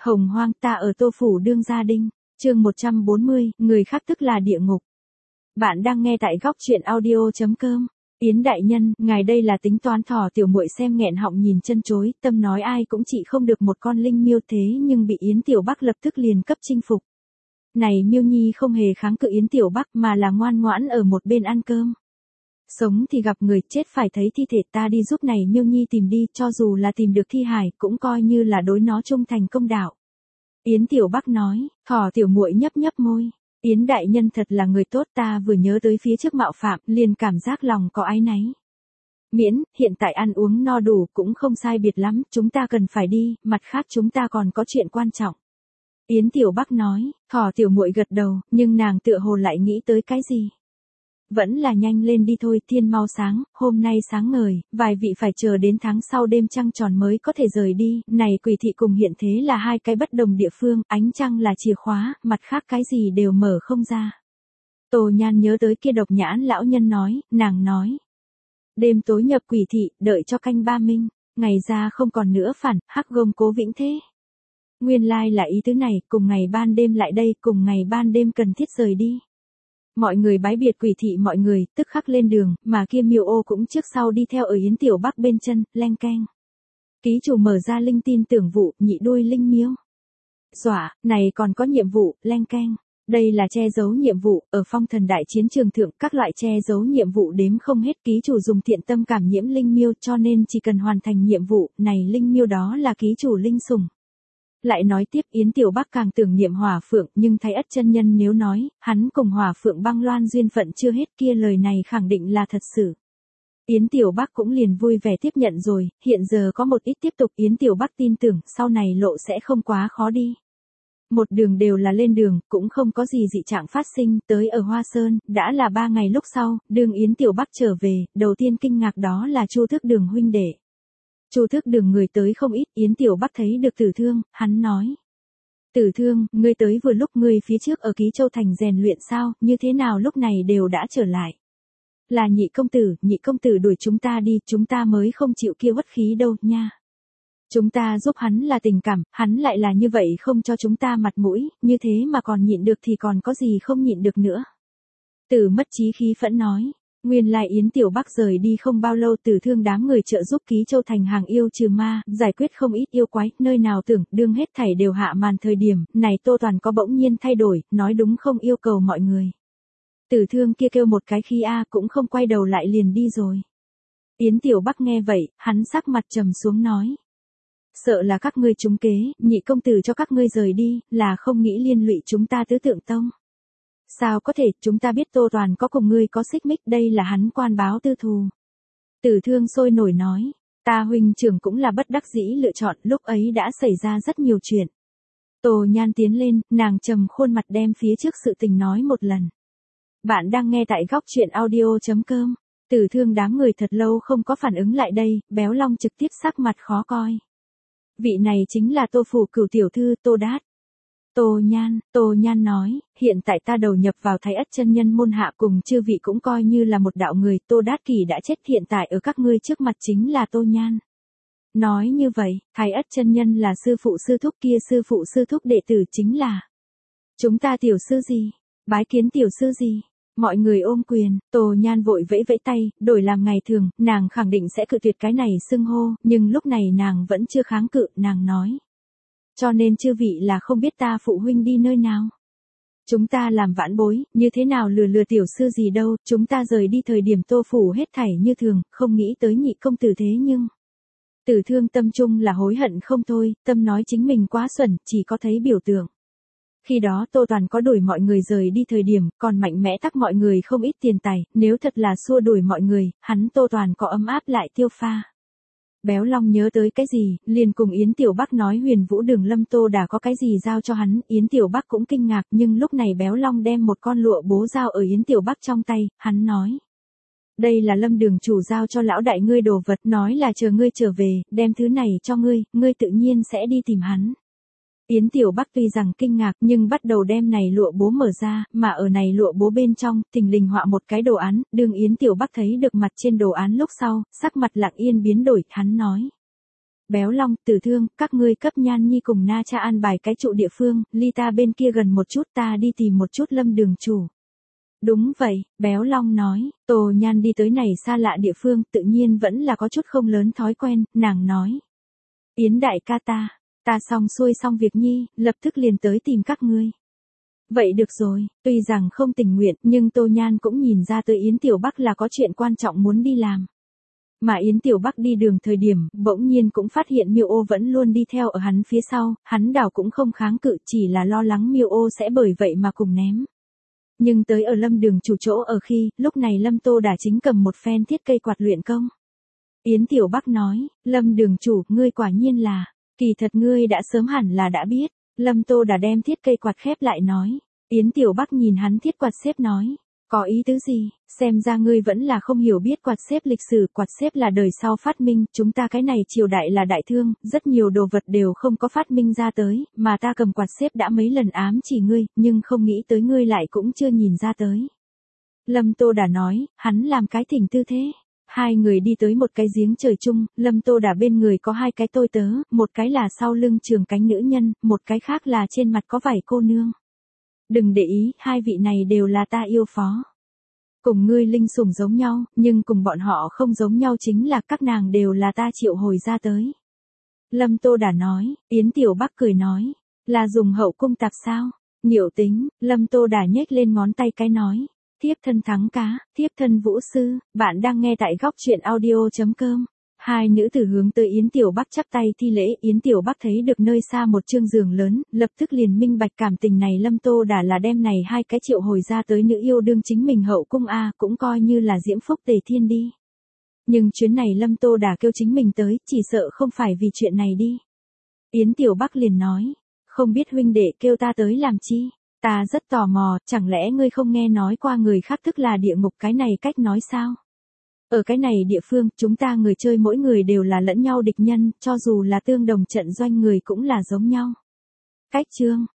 Hồng hoang ta ở Tô Phủ đương gia đinh, chương 140, người khác tức là địa ngục. Bạn đang nghe tại góc truyện audio.com. Yến đại nhân, ngài đây là tính toán thỏ tiểu muội xem nghẹn họng nhìn chân chối, tâm nói ai cũng chỉ không được một con linh miêu thế nhưng bị Yến Tiểu Bắc lập tức liền cấp chinh phục. Này miêu nhi không hề kháng cự Yến Tiểu Bắc mà là ngoan ngoãn ở một bên ăn cơm. Sống thì gặp người, chết phải thấy thi thể, ta đi giúp này miêu nhi tìm đi, cho dù là tìm được thi hài cũng coi như là đối nó trung thành công đạo. Yến Tiểu Bắc nói, thỏ tiểu muội nhấp nhấp môi. Yến đại nhân thật là người tốt, ta vừa nhớ tới phía trước mạo phạm, liền cảm giác lòng có áy náy. Miễn, hiện tại ăn uống no đủ cũng không sai biệt lắm, chúng ta cần phải đi, mặt khác chúng ta còn có chuyện quan trọng. Yến Tiểu Bắc nói, thỏ tiểu muội gật đầu, nhưng nàng tựa hồ lại nghĩ tới cái gì. Vẫn là nhanh lên đi thôi, thiên mau sáng, hôm nay sáng ngời, vài vị phải chờ đến tháng sau đêm trăng tròn mới có thể rời đi, này quỷ thị cùng hiện thế là hai cái bất đồng địa phương, ánh trăng là chìa khóa, mặt khác cái gì đều mở không ra. Tô Nhan nhớ tới kia độc nhãn lão nhân nói, nàng nói. Đêm tối nhập quỷ thị, đợi cho canh ba minh, ngày ra không còn nữa phản, hắc gông cố vĩnh thế. Nguyên lai là ý tứ này, cùng ngày ban đêm lại đây, cùng ngày ban đêm cần thiết rời đi. Mọi người bái biệt quỷ thị mọi người, tức khắc lên đường, mà kia miêu ô cũng trước sau đi theo ở Yến Tiểu Bắc bên chân, leng keng. Ký chủ mở ra linh tin tưởng vụ, nhị đuôi linh miêu. Dọa, này còn có nhiệm vụ, leng keng. Đây là che giấu nhiệm vụ, ở phong thần đại chiến trường thượng, các loại che giấu nhiệm vụ đếm không hết, ký chủ dùng thiện tâm cảm nhiễm linh miêu cho nên chỉ cần hoàn thành nhiệm vụ, này linh miêu đó là ký chủ linh sủng. Lại nói tiếp Yến Tiểu Bắc càng tưởng niệm Hỏa Phượng, nhưng thấy Ất chân nhân nếu nói, hắn cùng Hỏa Phượng băng loan duyên phận chưa hết kia lời này khẳng định là thật sự. Yến Tiểu Bắc cũng liền vui vẻ tiếp nhận rồi, hiện giờ có một ít tiếp tục Yến Tiểu Bắc tin tưởng sau này lộ sẽ không quá khó đi. Một đường đều là lên đường, cũng không có gì dị trạng phát sinh, tới ở Hoa Sơn, đã là 3 ngày lúc sau, đường Yến Tiểu Bắc trở về, đầu tiên kinh ngạc đó là Chu Thức Đường huynh đệ. Chu Thức Đường người tới không ít, Yến Tiểu Bắc thấy được Tử Thương, hắn nói. Tử Thương, ngươi tới vừa lúc, ngươi phía trước ở Ký Châu Thành rèn luyện sao, như thế nào lúc này đều đã trở lại. Là nhị công tử đuổi chúng ta đi, chúng ta mới không chịu kia uất khí đâu nha. Chúng ta giúp hắn là tình cảm, hắn lại là như vậy không cho chúng ta mặt mũi, như thế mà còn nhịn được thì còn có gì không nhịn được nữa. Tử mất chí khí phẫn nói. Nguyên lai Yến Tiểu Bắc rời đi không bao lâu, Tử Thương đám người trợ giúp Ký Châu Thành hàng yêu trừ ma, giải quyết không ít yêu quái, nơi nào tưởng, đương hết thảy đều hạ màn thời điểm, này Tô Toàn có bỗng nhiên thay đổi, nói đúng không yêu cầu mọi người. Tử Thương kia kêu một cái khi cũng không quay đầu lại liền đi rồi. Yến Tiểu Bắc nghe vậy, hắn sắc mặt trầm xuống nói. Sợ là các ngươi trúng kế, nhị công tử cho các ngươi rời đi, là không nghĩ liên lụy chúng ta tứ tượng tông. Sao có thể, chúng ta biết Tô Toàn có cùng ngươi có xích mích, đây là hắn quan báo tư thù. Tử Thương sôi nổi nói, ta huynh trưởng cũng là bất đắc dĩ lựa chọn, lúc ấy đã xảy ra rất nhiều chuyện. Tô Nhan tiến lên, nàng trầm khuôn mặt đem phía trước sự tình nói một lần. Bạn đang nghe tại góc truyện audio.com. Tử Thương đám người thật lâu không có phản ứng lại đây, Béo Long trực tiếp sắc mặt khó coi. Vị này chính là Tô Phủ Cửu tiểu thư Tô Đát. Tô Nhan nói, hiện tại ta đầu nhập vào Thái Ất chân nhân môn hạ cùng chư vị cũng coi như là một đạo người, Tô Đát Kỳ đã chết, hiện tại ở các ngươi trước mặt chính là Tô Nhan. Nói như vậy, Thái Ất chân nhân là sư phụ sư thúc, kia sư phụ sư thúc đệ tử chính là chúng ta tiểu sư gì, bái kiến tiểu sư gì. Mọi người ôm quyền, Tô Nhan vội vẫy vẫy tay, đổi làm ngày thường, nàng khẳng định sẽ cự tuyệt cái này xưng hô, nhưng lúc này nàng vẫn chưa kháng cự, nàng nói. Cho nên chư vị là không biết ta phụ huynh đi nơi nào. Chúng ta làm vãn bối, như thế nào lừa tiểu sư gì đâu, chúng ta rời đi thời điểm Tô Phủ hết thảy như thường, không nghĩ tới nhị công tử thế nhưng. Tử Thương tâm trung là hối hận không thôi, tâm nói chính mình quá xuẩn, chỉ có thấy biểu tượng. Khi đó Tô Toàn có đuổi mọi người rời đi thời điểm, còn mạnh mẽ tắc mọi người không ít tiền tài, nếu thật là xua đuổi mọi người, hắn Tô Toàn có ấm áp lại tiêu pha. Béo Long nhớ tới cái gì, liền cùng Yến Tiểu Bắc nói Huyền Vũ Đường Lâm Tô đã có cái gì giao cho hắn, Yến Tiểu Bắc cũng kinh ngạc, nhưng lúc này Béo Long đem một con lụa bố giao ở Yến Tiểu Bắc trong tay, hắn nói. Đây là Lâm Đường chủ giao cho lão đại ngươi đồ vật, nói là chờ ngươi trở về, đem thứ này cho ngươi, ngươi tự nhiên sẽ đi tìm hắn. Yến Tiểu Bắc tuy rằng kinh ngạc nhưng bắt đầu đem này lụa bố mở ra, mà ở này lụa bố bên trong, thình lình họa một cái đồ án, đương Yến Tiểu Bắc thấy được mặt trên đồ án lúc sau, sắc mặt lặng yên biến đổi, hắn nói. Béo Long, Tử Thương, các ngươi cấp Nhan Nhi cùng Na Cha an bài cái trụ địa phương, ly ta bên kia gần một chút, ta đi tìm một chút Lâm đường chủ. Đúng vậy, Béo Long nói, Tô Nhan đi tới này xa lạ địa phương, tự nhiên vẫn là có chút không lớn thói quen, nàng nói. Yến đại ca ta xong xuôi xong việc nhi, lập tức liền tới tìm các ngươi. Vậy được rồi, tuy rằng không tình nguyện, nhưng Tô Nhan cũng nhìn ra tới Yến Tiểu Bắc là có chuyện quan trọng muốn đi làm. Mà Yến Tiểu Bắc đi đường thời điểm, bỗng nhiên cũng phát hiện Miêu Ô vẫn luôn đi theo ở hắn phía sau, hắn đảo cũng không kháng cự, chỉ là lo lắng Miêu Ô sẽ bởi vậy mà cùng ném. Nhưng tới ở Lâm đường chủ chỗ ở khi, lúc này Lâm Tô Đà chính cầm một phen thiết cây quạt luyện công. Yến Tiểu Bắc nói, Lâm đường chủ, ngươi quả nhiên là, kỳ thật ngươi đã sớm hẳn là đã biết. Lâm Tô Đà đem thiết cây quạt khép lại nói. Yến Tiểu Bắc nhìn hắn thiết quạt xếp nói, có ý tứ gì, xem ra ngươi vẫn là không hiểu biết quạt xếp lịch sử, quạt xếp là đời sau phát minh, chúng ta cái này triều đại là đại thương, rất nhiều đồ vật đều không có phát minh ra tới, mà ta cầm quạt xếp đã mấy lần ám chỉ ngươi, nhưng không nghĩ tới ngươi lại cũng chưa nhìn ra tới. Lâm Tô Đà nói, hắn làm cái thỉnh tư thế. Hai người đi tới một cái giếng trời chung, Lâm Tô Đà bên người có hai cái tôi tớ, một cái là sau lưng trường cánh nữ nhân, một cái khác là trên mặt có vảy cô nương. Đừng để ý, hai vị này đều là ta yêu phó. Cùng ngươi linh sủng giống nhau, nhưng cùng bọn họ không giống nhau chính là các nàng đều là ta triệu hồi ra tới. Lâm Tô Đà nói, Yến Tiểu Bắc cười nói, là dùng hậu cung tạp sao? Nhiệu tính, Lâm Tô Đà nhếch lên ngón tay cái nói. Thiếp thân thắng cá, thiếp thân vũ sư, bạn đang nghe tại góc truyện audio.com. Hai nữ tử hướng tới Yến Tiểu Bắc chắp tay thi lễ, Yến Tiểu Bắc thấy được nơi xa một chương giường lớn, lập tức liền minh bạch cảm tình này Lâm Tô Đà là đem này hai cái triệu hồi ra tới nữ yêu đương chính mình hậu cung a, cũng coi như là diễm phúc tề thiên đi. Nhưng chuyến này Lâm Tô Đà kêu chính mình tới, chỉ sợ không phải vì chuyện này đi. Yến Tiểu Bắc liền nói, không biết huynh đệ kêu ta tới làm chi? Ta rất tò mò, chẳng lẽ ngươi không nghe nói qua người khác tức là địa ngục cái này cách nói sao? Ở cái này địa phương, chúng ta người chơi mỗi người đều là lẫn nhau địch nhân, cho dù là tương đồng trận doanh người cũng là giống nhau. Cách chương,